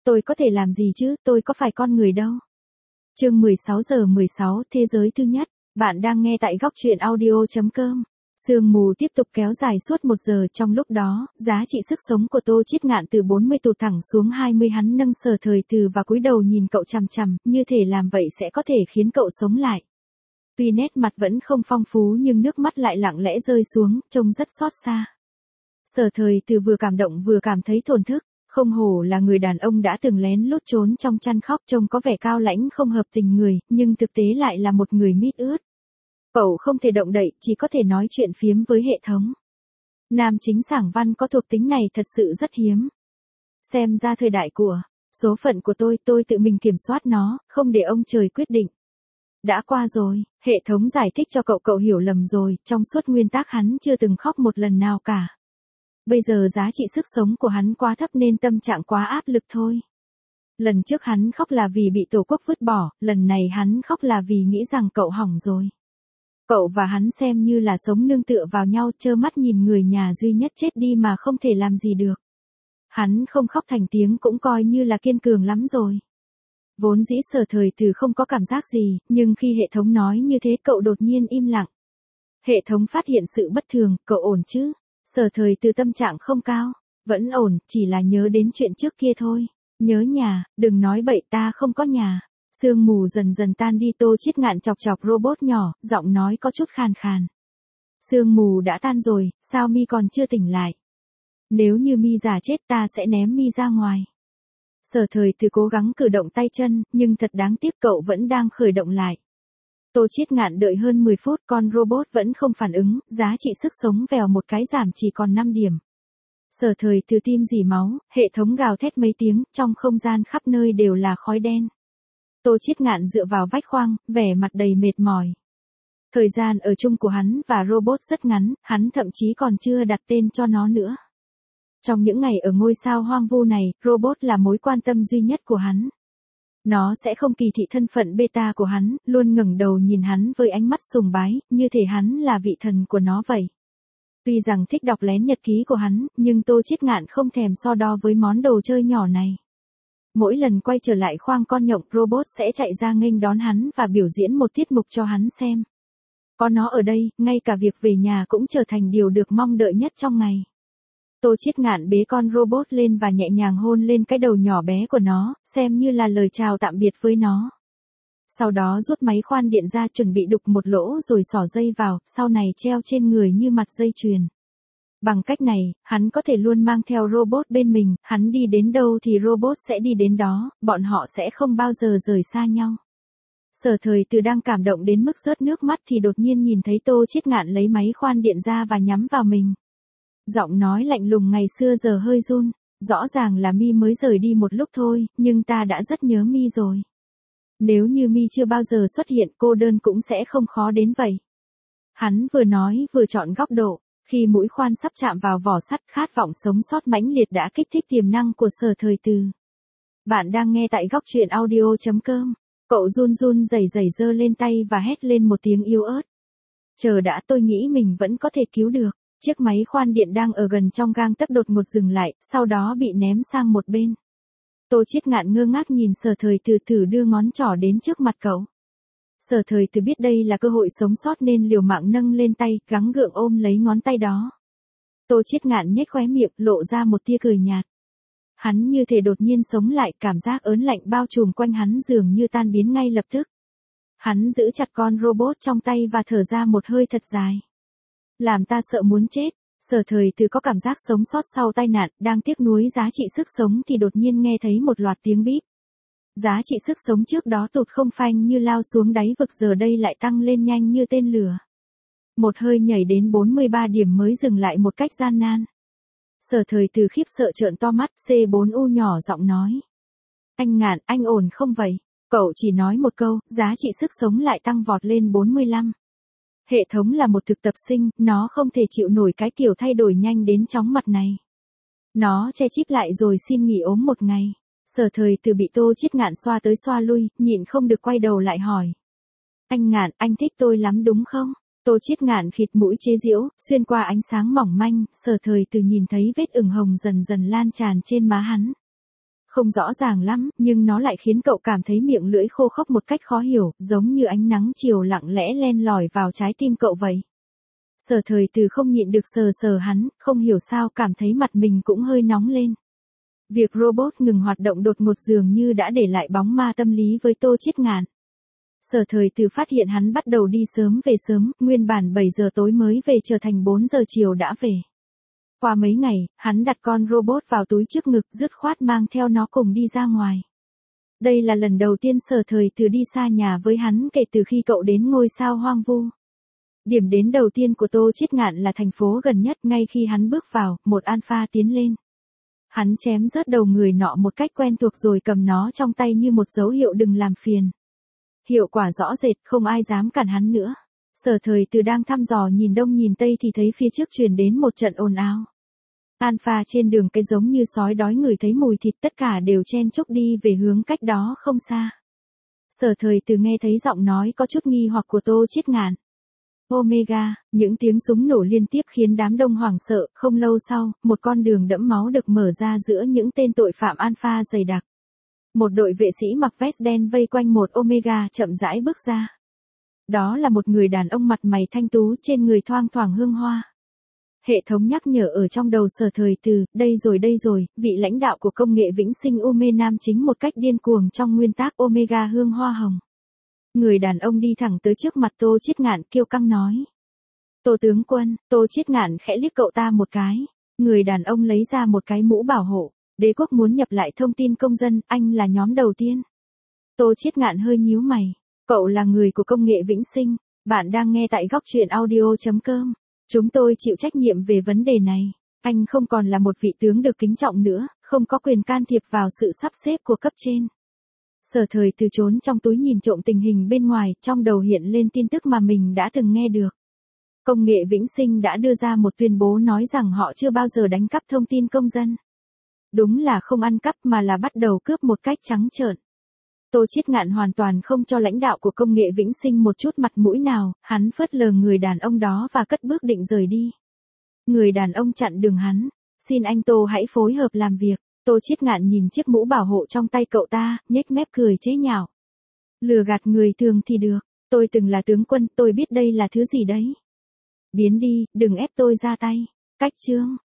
Tôi có thể làm gì chứ, tôi có phải con người đâu. Chương 16:16 Thế giới thứ nhất. Bạn đang nghe tại góc truyện audio.com. Sương mù tiếp tục kéo dài suốt 1 giờ, trong lúc đó, giá trị sức sống của Tô Chiết Ngạn từ 40 tụt thẳng xuống 20, hắn nâng Sở Thời Từ và cúi đầu nhìn cậu chằm chằm, như thể làm vậy sẽ có thể khiến cậu sống lại. Tuy nét mặt vẫn không phong phú nhưng nước mắt lại lặng lẽ rơi xuống, trông rất xót xa. Sở Thời Từ vừa cảm động vừa cảm thấy thổn thức, không hổ là người đàn ông đã từng lén lút trốn trong chăn khóc, trông có vẻ cao lãnh không hợp tình người, nhưng thực tế lại là một người mít ướt. Cậu không thể động đậy, chỉ có thể nói chuyện phiếm với hệ thống. Nam chính Sảng Văn có thuộc tính này thật sự rất hiếm. Xem ra thời đại của số phận của tôi tự mình kiểm soát nó, không để ông trời quyết định. Đã qua rồi, hệ thống giải thích cho cậu hiểu lầm rồi, trong suốt nguyên tắc hắn chưa từng khóc một lần nào cả. Bây giờ giá trị sức sống của hắn quá thấp nên tâm trạng quá áp lực thôi. Lần trước hắn khóc là vì bị tổ quốc vứt bỏ, lần này hắn khóc là vì nghĩ rằng cậu hỏng rồi. Cậu và hắn xem như là sống nương tựa vào nhau, trơ mắt nhìn người nhà duy nhất chết đi mà không thể làm gì được. Hắn không khóc thành tiếng cũng coi như là kiên cường lắm rồi. Vốn dĩ Sở Thời Từ không có cảm giác gì, nhưng khi hệ thống nói như thế cậu đột nhiên im lặng. Hệ thống phát hiện sự bất thường, cậu ổn chứ? Sở Thời Từ tâm trạng không cao, vẫn ổn, chỉ là nhớ đến chuyện trước kia thôi. Nhớ nhà, đừng nói bậy, ta không có nhà. Sương mù dần dần tan đi, Tô Chiết Ngạn chọc chọc robot nhỏ, giọng nói có chút khàn khàn. Sương mù đã tan rồi, sao mi còn chưa tỉnh lại? Nếu như mi giả chết ta sẽ ném mi ra ngoài. Sở Thời Từ cố gắng cử động tay chân, nhưng thật đáng tiếc cậu vẫn đang khởi động lại. Tô Chiết Ngạn đợi hơn 10 phút, con robot vẫn không phản ứng, giá trị sức sống vèo một cái giảm chỉ còn 5 điểm. Sở Thời Từ tim rỉ máu, hệ thống gào thét mấy tiếng, trong không gian khắp nơi đều là khói đen. Tô Chiết Ngạn dựa vào vách khoang, vẻ mặt đầy mệt mỏi. Thời gian ở chung của hắn và robot rất ngắn, hắn thậm chí còn chưa đặt tên cho nó nữa. Trong những ngày ở ngôi sao hoang vu này, robot là mối quan tâm duy nhất của hắn. Nó sẽ không kỳ thị thân phận beta của hắn, luôn ngẩng đầu nhìn hắn với ánh mắt sùng bái, như thể hắn là vị thần của nó vậy. Tuy rằng thích đọc lén nhật ký của hắn, nhưng Tô Chiết Ngạn không thèm so đo với món đồ chơi nhỏ này. Mỗi lần quay trở lại khoang con nhộng, robot sẽ chạy ra nghênh đón hắn và biểu diễn một tiết mục cho hắn xem. Có nó ở đây, ngay cả việc về nhà cũng trở thành điều được mong đợi nhất trong ngày. Tô Chiết Ngạn bế con robot lên và nhẹ nhàng hôn lên cái đầu nhỏ bé của nó, xem như là lời chào tạm biệt với nó. Sau đó rút máy khoan điện ra, chuẩn bị đục một lỗ rồi xỏ dây vào, sau này treo trên người như mặt dây chuyền. Bằng cách này, hắn có thể luôn mang theo robot bên mình, hắn đi đến đâu thì robot sẽ đi đến đó, bọn họ sẽ không bao giờ rời xa nhau. Sở Thời Từ đang cảm động đến mức rớt nước mắt thì đột nhiên nhìn thấy Tô Chiết Ngạn lấy máy khoan điện ra và nhắm vào mình. Giọng nói lạnh lùng ngày xưa giờ hơi run, rõ ràng là mi mới rời đi một lúc thôi, nhưng ta đã rất nhớ mi rồi. Nếu như mi chưa bao giờ xuất hiện, cô đơn cũng sẽ không khó đến vậy. Hắn vừa nói vừa chọn góc độ, khi mũi khoan sắp chạm vào vỏ sắt, khát vọng sống sót mãnh liệt đã kích thích tiềm năng của Sở Thời Từ. Bạn đang nghe tại góc truyện audio.com. Cậu run run rẩy rẩy giơ lên tay và hét lên một tiếng yếu ớt. Chờ đã, tôi nghĩ mình vẫn có thể cứu được. Chiếc máy khoan điện đang ở gần trong gang tấc đột ngột dừng lại, sau đó bị ném sang một bên. Tô Chiết Ngạn ngơ ngác nhìn Sở Thời Từ thử đưa ngón trỏ đến trước mặt cậu. Sở Thời Từ biết đây là cơ hội sống sót nên liều mạng nâng lên tay, gắng gượng ôm lấy ngón tay đó. Tô Chiết Ngạn nhếch khóe miệng, lộ ra một tia cười nhạt. Hắn như thể đột nhiên sống lại, cảm giác ớn lạnh bao trùm quanh hắn dường như tan biến ngay lập tức. Hắn giữ chặt con robot trong tay và thở ra một hơi thật dài. Làm ta sợ muốn chết. Sở Thời Từ có cảm giác sống sót sau tai nạn, đang tiếc nuối giá trị sức sống thì đột nhiên nghe thấy một loạt tiếng bíp. Giá trị sức sống trước đó tụt không phanh như lao xuống đáy vực, giờ đây lại tăng lên nhanh như tên lửa. Một hơi nhảy đến 43 điểm mới dừng lại một cách gian nan. Sở Thời Từ khiếp sợ trợn to mắt, C4U nhỏ giọng nói. Anh Ngạn, anh ổn không vậy? Cậu chỉ nói một câu, giá trị sức sống lại tăng vọt lên 45. Hệ thống là một thực tập sinh, nó không thể chịu nổi cái kiểu thay đổi nhanh đến chóng mặt này. Nó che chip lại rồi xin nghỉ ốm một ngày. Sở Thời Từ bị Tô Chiết Ngạn xoa tới xoa lui, nhịn không được quay đầu lại hỏi. Anh Ngạn, anh thích tôi lắm đúng không? Tô Chiết Ngạn khịt mũi chế giễu, xuyên qua ánh sáng mỏng manh, Sở Thời Từ nhìn thấy vết ửng hồng dần dần lan tràn trên má hắn. Không rõ ràng lắm, nhưng nó lại khiến cậu cảm thấy miệng lưỡi khô khốc một cách khó hiểu, giống như ánh nắng chiều lặng lẽ len lỏi vào trái tim cậu vậy. Sở Thời Từ không nhịn được sờ sờ hắn, không hiểu sao cảm thấy mặt mình cũng hơi nóng lên. Việc robot ngừng hoạt động đột ngột dường như đã để lại bóng ma tâm lý với Tô Chiết Ngạn. Sở Thời Từ phát hiện hắn bắt đầu đi sớm về sớm, nguyên bản 7 giờ tối mới về trở thành 4 giờ chiều đã về. Qua mấy ngày, hắn đặt con robot vào túi trước ngực, dứt khoát mang theo nó cùng đi ra ngoài. Đây là lần đầu tiên Sở Thời Từ đi xa nhà với hắn kể từ khi cậu đến ngôi sao hoang vu. Điểm đến đầu tiên của Tô Chiết Ngạn là thành phố gần nhất. Ngay khi hắn bước vào, một Alpha tiến lên. Hắn chém rớt đầu người nọ một cách quen thuộc rồi cầm nó trong tay như một dấu hiệu đừng làm phiền. Hiệu quả rõ rệt, không ai dám cản hắn nữa. Sở Thời Từ đang thăm dò nhìn đông nhìn tây thì thấy phía trước truyền đến một trận ồn ào. Alpha trên đường cái giống như sói đói ngửi thấy mùi thịt, tất cả đều chen chúc đi về hướng cách đó không xa. Sở Thời Từ nghe thấy giọng nói có chút nghi hoặc của Tô Chiết Ngạn. Omega, những tiếng súng nổ liên tiếp khiến đám đông hoảng sợ. Không lâu sau, một con đường đẫm máu được mở ra giữa những tên tội phạm Alpha dày đặc. Một đội vệ sĩ mặc vest đen vây quanh một Omega chậm rãi bước ra. Đó là một người đàn ông mặt mày thanh tú, trên người thoang thoảng hương hoa. Hệ thống nhắc nhở ở trong đầu Sở Thời Từ, đây rồi, vị lãnh đạo của công nghệ vĩnh sinh Ume Nam chính một cách điên cuồng trong nguyên tắc Omega hương hoa hồng. Người đàn ông đi thẳng tới trước mặt Tô Chiết Ngạn kiêu căng nói. Tô tướng quân. Tô Chiết Ngạn khẽ liếc cậu ta một cái. Người đàn ông lấy ra một cái mũ bảo hộ. Đế quốc muốn nhập lại thông tin công dân, anh là nhóm đầu tiên. Tô Chiết Ngạn hơi nhíu mày. Cậu là người của công nghệ vĩnh sinh. Bạn đang nghe tại góc truyện audio.com. Chúng tôi chịu trách nhiệm về vấn đề này. Anh không còn là một vị tướng được kính trọng nữa, không có quyền can thiệp vào sự sắp xếp của cấp trên. Sở Thời Từ trốn trong túi nhìn trộm tình hình bên ngoài, trong đầu hiện lên tin tức mà mình đã từng nghe được. Công nghệ vĩnh sinh đã đưa ra một tuyên bố nói rằng họ chưa bao giờ đánh cắp thông tin công dân. Đúng là không ăn cắp mà là bắt đầu cướp một cách trắng trợn. Tô Chiết Ngạn hoàn toàn không cho lãnh đạo của công nghệ vĩnh sinh một chút mặt mũi nào, hắn phớt lờ người đàn ông đó và cất bước định rời đi. Người đàn ông chặn đường hắn. Xin anh Tô hãy phối hợp làm việc. Tô Chiết Ngạn nhìn chiếc mũ bảo hộ trong tay cậu ta, nhếch mép cười chế nhạo. Lừa gạt người thường thì được. Tôi từng là tướng quân, tôi biết đây là thứ gì đấy. Biến đi, đừng ép tôi ra tay. Cách chương.